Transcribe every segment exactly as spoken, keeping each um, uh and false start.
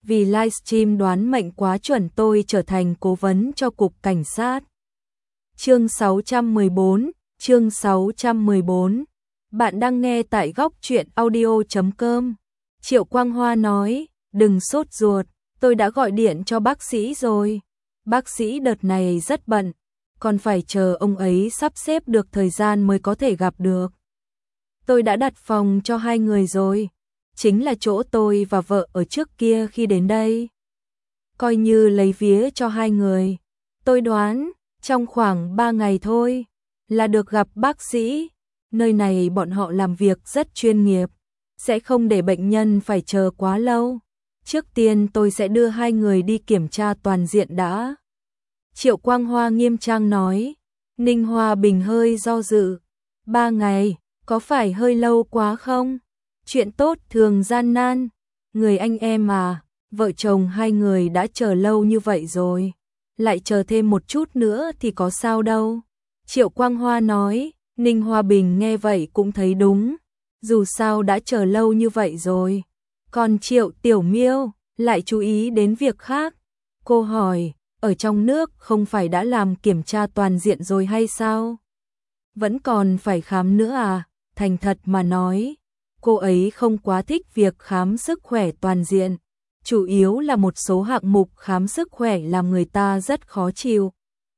vì livestream đoán mệnh quá chuẩn tôi trở thành cố vấn cho cục cảnh sát. Chương sáu trăm mười bốn, chương sáu trăm mười bốn. Bạn đang nghe tại góc truyện audio chấm com. Triệu Quang Hoa nói, đừng sốt ruột, tôi đã gọi điện cho bác sĩ rồi. Bác sĩ đợt này rất bận, còn phải chờ ông ấy sắp xếp được thời gian mới có thể gặp được. Tôi đã đặt phòng cho hai người rồi, chính là chỗ tôi và vợ ở trước kia khi đến đây. Coi như lấy vía cho hai người, tôi đoán trong khoảng ba ngày thôi là được gặp bác sĩ. Nơi này bọn họ làm việc rất chuyên nghiệp, sẽ không để bệnh nhân phải chờ quá lâu. Trước tiên tôi sẽ đưa hai người đi kiểm tra toàn diện đã. Triệu Quang Hoa nghiêm trang nói. Ninh Hoa Bình hơi do dự. Ba ngày, có phải hơi lâu quá không? Chuyện tốt thường gian nan. Người anh em à, vợ chồng hai người đã chờ lâu như vậy rồi. Lại chờ thêm một chút nữa thì có sao đâu. Triệu Quang Hoa nói. Ninh Hoa Bình nghe vậy cũng thấy đúng. Dù sao đã chờ lâu như vậy rồi. Còn Triệu Tiểu Miêu lại chú ý đến việc khác. Cô hỏi, ở trong nước không phải đã làm kiểm tra toàn diện rồi hay sao? Vẫn còn phải khám nữa à? Thành thật mà nói, cô ấy không quá thích việc khám sức khỏe toàn diện. Chủ yếu là một số hạng mục khám sức khỏe làm người ta rất khó chịu.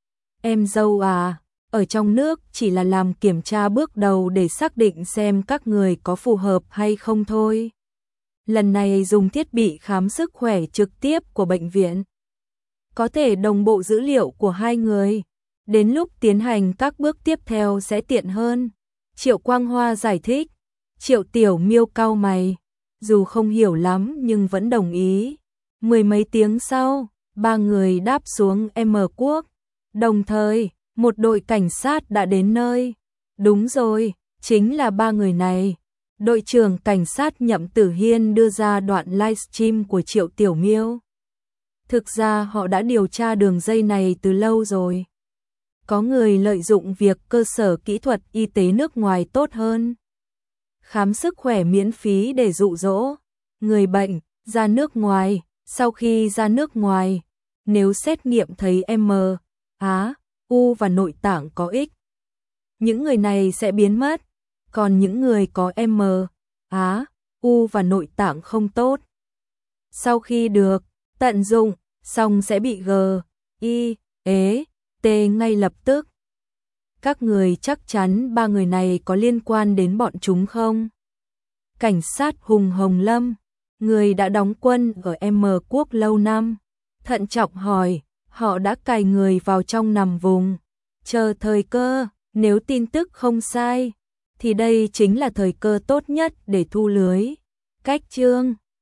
Em dâu à, ở trong nước chỉ là làm kiểm tra bước đầu để xác định xem các người có phù hợp hay không thôi. Lần này dùng thiết bị khám sức khỏe trực tiếp của bệnh viện, có thể đồng bộ dữ liệu của hai người, đến lúc tiến hành các bước tiếp theo sẽ tiện hơn. Triệu Quang Hoa giải thích. Triệu Tiểu Miêu cau mày, dù không hiểu lắm nhưng vẫn đồng ý. Mười mấy tiếng sau, ba người đáp xuống M Quốc. Đồng thời, một đội cảnh sát đã đến nơi. Đúng rồi, chính là ba người này. Đội trưởng cảnh sát Nhậm Tử Hiên đưa ra đoạn livestream của Triệu Tiểu Miêu. Thực ra họ đã điều tra đường dây này từ lâu rồi. Có người lợi dụng việc cơ sở kỹ thuật y tế nước ngoài tốt hơn, khám sức khỏe miễn phí để dụ dỗ người bệnh ra nước ngoài. Sau khi ra nước ngoài, nếu xét nghiệm thấy M, Á, U và nội tạng có ích, những người này sẽ biến mất. Còn những người có M, Á, U và nội tạng không tốt, sau khi được tận dụng xong sẽ bị G, I, ế, T ngay lập tức. Các người chắc chắn ba người này có liên quan đến bọn chúng không? Cảnh sát Hùng Hồng Lâm, người đã đóng quân ở M Quốc lâu năm, thận trọng hỏi. Họ đã cài người vào trong nằm vùng, chờ thời cơ. Nếu tin tức không sai, thì đây chính là thời cơ tốt nhất để thu lưới. Cách chương